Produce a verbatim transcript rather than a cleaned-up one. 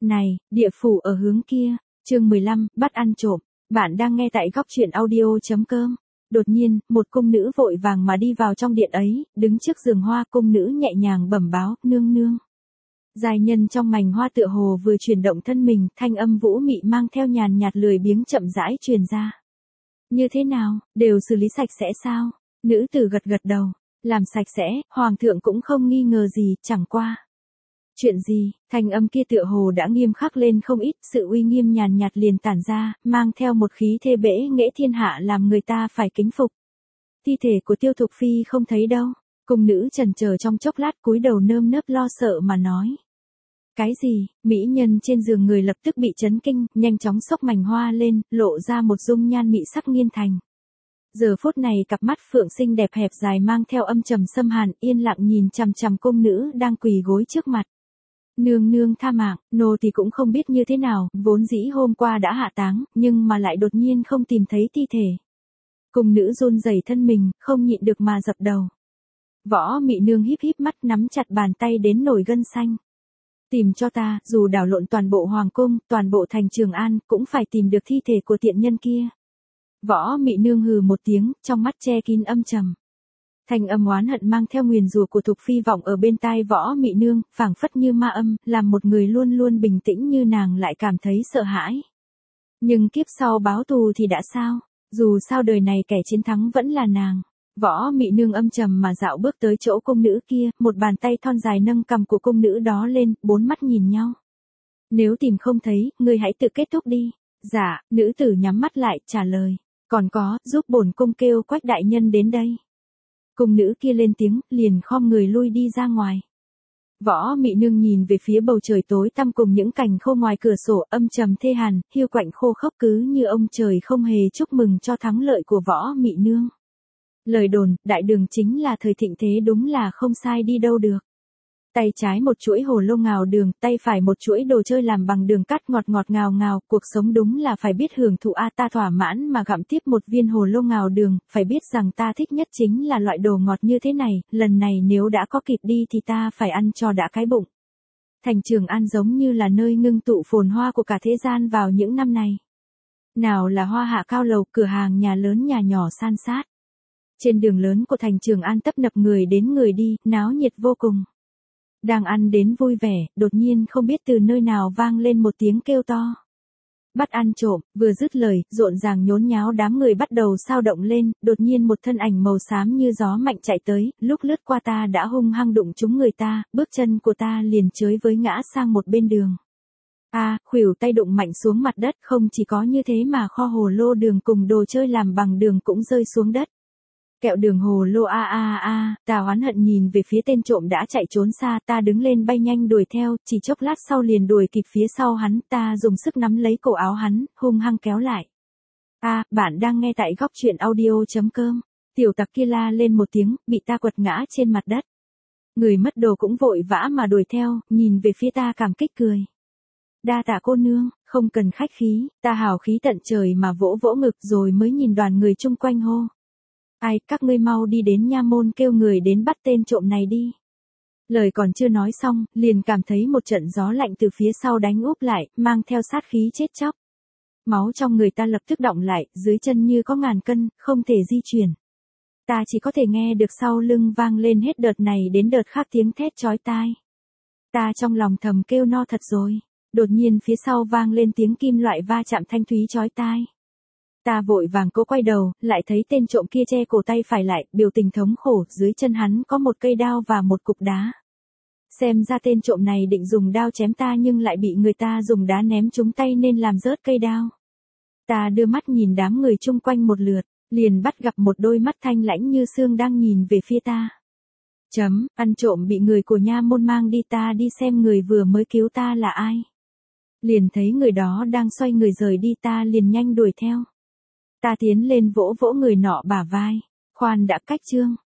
Này, địa phủ ở hướng kia, chương mười lăm, bắt ăn trộm. Bạn đang nghe tại góc truyện audio.com. Đột nhiên, một cung nữ vội vàng mà đi vào trong điện ấy, đứng trước giường hoa, cung nữ nhẹ nhàng bẩm báo, nương nương. Giai nhân trong mảnh hoa tựa hồ vừa chuyển động thân mình, thanh âm vũ mị mang theo nhàn nhạt lười biếng chậm rãi truyền ra. Như thế nào, đều xử lý sạch sẽ sao? Nữ tử gật gật đầu, làm sạch sẽ, hoàng thượng cũng không nghi ngờ gì, chẳng qua. Chuyện gì, thanh âm kia tựa hồ đã nghiêm khắc lên không ít, sự uy nghiêm nhàn nhạt liền tản ra, mang theo một khí thê bể nghệ thiên hạ làm người ta phải kính phục. Thi thể của Tiêu Thục Phi không thấy đâu, cung nữ chần chờ trong chốc lát cúi đầu nơm nớp lo sợ mà nói. Cái gì, mỹ nhân trên giường người lập tức bị chấn kinh, nhanh chóng xốc mảnh hoa lên, lộ ra một dung nhan mị sắc nghiên thành. Giờ phút này cặp mắt phượng xinh đẹp hẹp dài mang theo âm trầm xâm hàn, yên lặng nhìn chằm chằm cung nữ đang quỳ gối trước mặt. Nương nương tha mạng, nô thì cũng không biết như thế nào, vốn dĩ hôm qua đã hạ táng, nhưng mà lại đột nhiên không tìm thấy thi thể. Cung nữ run rẩy thân mình, không nhịn được mà dập đầu. Võ Mị Nương híp híp mắt nắm chặt bàn tay đến nổi gân xanh. Tìm cho ta, dù đảo lộn toàn bộ hoàng cung, toàn bộ thành Trường An, cũng phải tìm được thi thể của tiện nhân kia. Võ Mị Nương hừ một tiếng, trong mắt che kín âm trầm. Thanh âm oán hận mang theo nguyền rủa của Thục Phi vọng ở bên tai Võ Mị Nương, phảng phất như ma âm, làm một người luôn luôn bình tĩnh như nàng lại cảm thấy sợ hãi. Nhưng kiếp sau báo thù thì đã sao? Dù sao đời này kẻ chiến thắng vẫn là nàng. Võ Mị Nương âm trầm mà dạo bước tới chỗ cung nữ kia, một bàn tay thon dài nâng cằm của cung nữ đó lên, bốn mắt nhìn nhau. Nếu tìm không thấy, ngươi hãy tự kết thúc đi. Dạ, nữ tử nhắm mắt lại, trả lời. Còn có, giúp bổn cung kêu Quách đại nhân đến đây. Cung nữ kia lên tiếng, liền khom người lui đi ra ngoài. Võ Mị Nương nhìn về phía bầu trời tối tăm cùng những cành khô ngoài cửa sổ, âm trầm thê hàn, hiu quạnh khô khốc cứ như ông trời không hề chúc mừng cho thắng lợi của Võ Mị Nương. Lời đồn, đại đường chính là thời thịnh thế đúng là không sai đi đâu được. Tay trái một chuỗi hồ lô ngào đường, tay phải một chuỗi đồ chơi làm bằng đường cát ngọt ngọt ngào ngào, cuộc sống đúng là phải biết hưởng thụ a ta thỏa mãn mà gặm tiếp một viên hồ lô ngào đường, phải biết rằng ta thích nhất chính là loại đồ ngọt như thế này, lần này nếu đã có kịp đi thì ta phải ăn cho đã cái bụng. Thành Trường An giống như là nơi ngưng tụ phồn hoa của cả thế gian vào những năm này. Nào là hoa hạ cao lầu, cửa hàng nhà lớn nhà nhỏ san sát. Trên đường lớn của thành Trường An tấp nập người đến người đi, náo nhiệt vô cùng. Đang ăn đến vui vẻ, đột nhiên không biết từ nơi nào vang lên một tiếng kêu to. Bắt ăn trộm, vừa dứt lời, rộn ràng nhốn nháo đám người bắt đầu sao động lên, đột nhiên một thân ảnh màu xám như gió mạnh chạy tới, lúc lướt qua ta đã hung hăng đụng trúng người ta, bước chân của ta liền chới với ngã sang một bên đường. A, à, khuỷu tay đụng mạnh xuống mặt đất, không chỉ có như thế mà kho hồ lô đường cùng đồ chơi làm bằng đường cũng rơi xuống đất. Kẹo đường hồ lô a a a, ta oán hận nhìn về phía tên trộm đã chạy trốn xa, ta đứng lên bay nhanh đuổi theo, chỉ chốc lát sau liền đuổi kịp phía sau hắn, ta dùng sức nắm lấy cổ áo hắn, hung hăng kéo lại. A, à, bạn đang nghe tại góc truyện audio.com. Tiểu tặc kia la lên một tiếng, bị ta quật ngã trên mặt đất. Người mất đồ cũng vội vã mà đuổi theo, nhìn về phía ta cảm kích cười. Đa tạ cô nương, không cần khách khí, ta hào khí tận trời mà vỗ vỗ ngực rồi mới nhìn đoàn người chung quanh hô. Ai, các ngươi mau đi đến nha môn kêu người đến bắt tên trộm này đi. Lời còn chưa nói xong, liền cảm thấy một trận gió lạnh từ phía sau đánh úp lại, mang theo sát khí chết chóc. Máu trong người ta lập tức đọng lại, dưới chân như có ngàn cân, không thể di chuyển. Ta chỉ có thể nghe được sau lưng vang lên hết đợt này đến đợt khác tiếng thét chói tai. Ta trong lòng thầm kêu no thật rồi. Đột nhiên phía sau vang lên tiếng kim loại va chạm thanh thúy chói tai. Ta vội vàng cố quay đầu, lại thấy tên trộm kia che cổ tay phải lại, biểu tình thống khổ, dưới chân hắn có một cây đao và một cục đá. Xem ra tên trộm này định dùng đao chém ta nhưng lại bị người ta dùng đá ném trúng tay nên làm rớt cây đao. Ta đưa mắt nhìn đám người chung quanh một lượt, liền bắt gặp một đôi mắt thanh lãnh như xương đang nhìn về phía ta. Chấm, ăn trộm bị người của nha môn mang đi, ta đi xem người vừa mới cứu ta là ai. Liền thấy người đó đang xoay người rời đi, ta liền nhanh đuổi theo. Ta tiến lên vỗ vỗ người nọ bả vai. Khoan đã, cách chương.